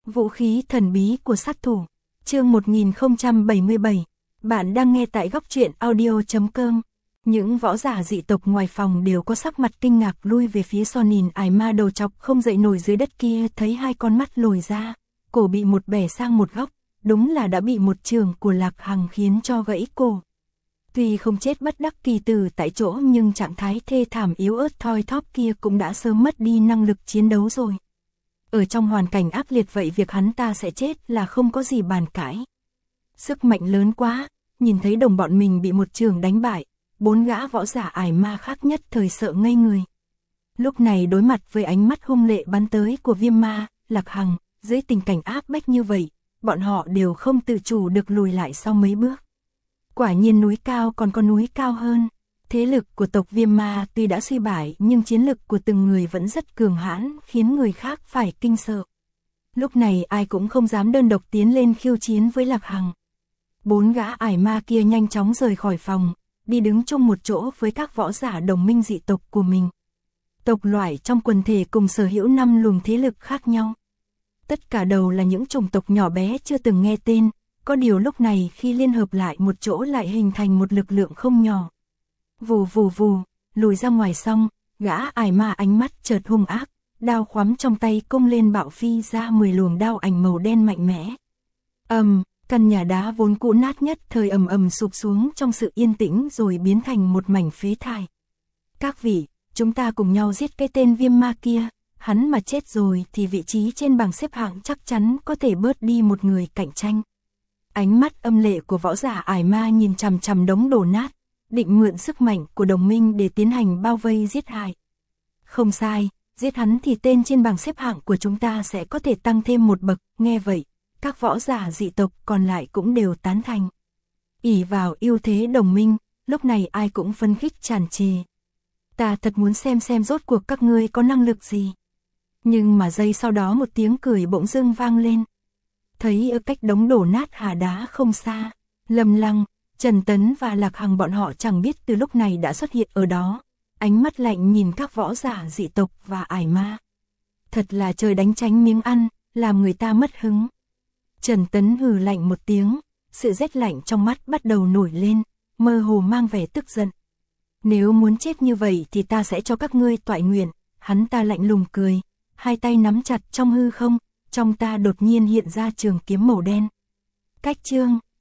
Vũ khí thần bí của sát thủ. Chương 1077. Bạn đang nghe tại góc truyện audio.com. Những võ giả dị tộc ngoài phòng đều có sắc mặt kinh ngạc lui về phía Sonin ải ma đầu chọc không dậy nổi dưới đất kia, thấy hai con mắt lồi ra, cổ bị một bẻ sang một góc, đúng là đã bị một chưởng của Lạc Hằng khiến cho gãy cổ. Tuy không chết bất đắc kỳ tử tại chỗ nhưng trạng thái thê thảm yếu ớt thoi thóp kia cũng đã sớm mất đi năng lực chiến đấu rồi. Ở trong hoàn cảnh ác liệt vậy việc hắn ta sẽ chết là không có gì bàn cãi. Sức mạnh lớn quá, nhìn thấy đồng bọn mình bị một chưởng đánh bại, bốn gã võ giả ải ma khác nhất thời sợ ngây người. Lúc này đối mặt với ánh mắt hung lệ bắn tới của Viêm Ma, Lạc Hằng, dưới tình cảnh áp bách như vậy, bọn họ đều không tự chủ được lùi lại sau mấy bước. Quả nhiên núi cao còn có núi cao hơn. Thế lực của tộc Viêm Ma tuy đã suy bại nhưng chiến lực của từng người vẫn rất cường hãn, khiến người khác phải kinh sợ. Lúc này ai cũng không dám đơn độc tiến lên khiêu chiến với Lạc Hằng. Bốn gã ải ma kia nhanh chóng rời khỏi phòng, đi đứng chung một chỗ với các võ giả đồng minh dị tộc của mình. Tộc loại trong quần thể cùng sở hữu 5 luồng thế lực khác nhau. Tất cả đều là những chủng tộc nhỏ bé chưa từng nghe tên, có điều lúc này khi liên hợp lại một chỗ lại hình thành một lực lượng không nhỏ. Vù vù vù, lùi ra ngoài xong, gã ải ma ánh mắt chợt hung ác, đao khoắm trong tay cung lên bạo phi ra 10 luồng đao ảnh màu đen mạnh mẽ. Căn nhà đá vốn cũ nát nhất thời ầm ầm sụp xuống trong sự yên tĩnh rồi biến thành một mảnh phế thải. Các vị, chúng ta cùng nhau giết cái tên Viêm Ma kia, hắn mà chết rồi thì vị trí trên bảng xếp hạng chắc chắn có thể bớt đi một người cạnh tranh. Ánh mắt âm lệ của võ giả ải ma nhìn chằm chằm đống đổ nát, định mượn sức mạnh của đồng minh để tiến hành bao vây giết hại. Không sai, giết hắn thì tên trên bảng xếp hạng của chúng ta sẽ có thể tăng thêm một bậc. Nghe vậy, các võ giả dị tộc còn lại cũng đều tán thành. Ỷ vào ưu thế đồng minh, lúc này ai cũng phấn khích tràn trề. Ta thật muốn xem rốt cuộc các ngươi có năng lực gì. Nhưng mà giây sau đó một tiếng cười bỗng dưng vang lên. Thấy ở cách đống đổ nát hà đá không xa, Lâm Lăng, Trần Tấn và Lạc Hằng bọn họ chẳng biết từ lúc này đã xuất hiện ở đó, ánh mắt lạnh nhìn các võ giả dị tộc và ải ma. Thật là trời đánh tránh miếng ăn, làm người ta mất hứng. Trần Tấn hừ lạnh một tiếng, sự rét lạnh trong mắt bắt đầu nổi lên, mơ hồ mang vẻ tức giận. Nếu muốn chết như vậy thì ta sẽ cho các ngươi toại nguyện. Hắn ta lạnh lùng cười, hai tay nắm chặt trong hư không, trong ta đột nhiên hiện ra trường kiếm màu đen. Cách chương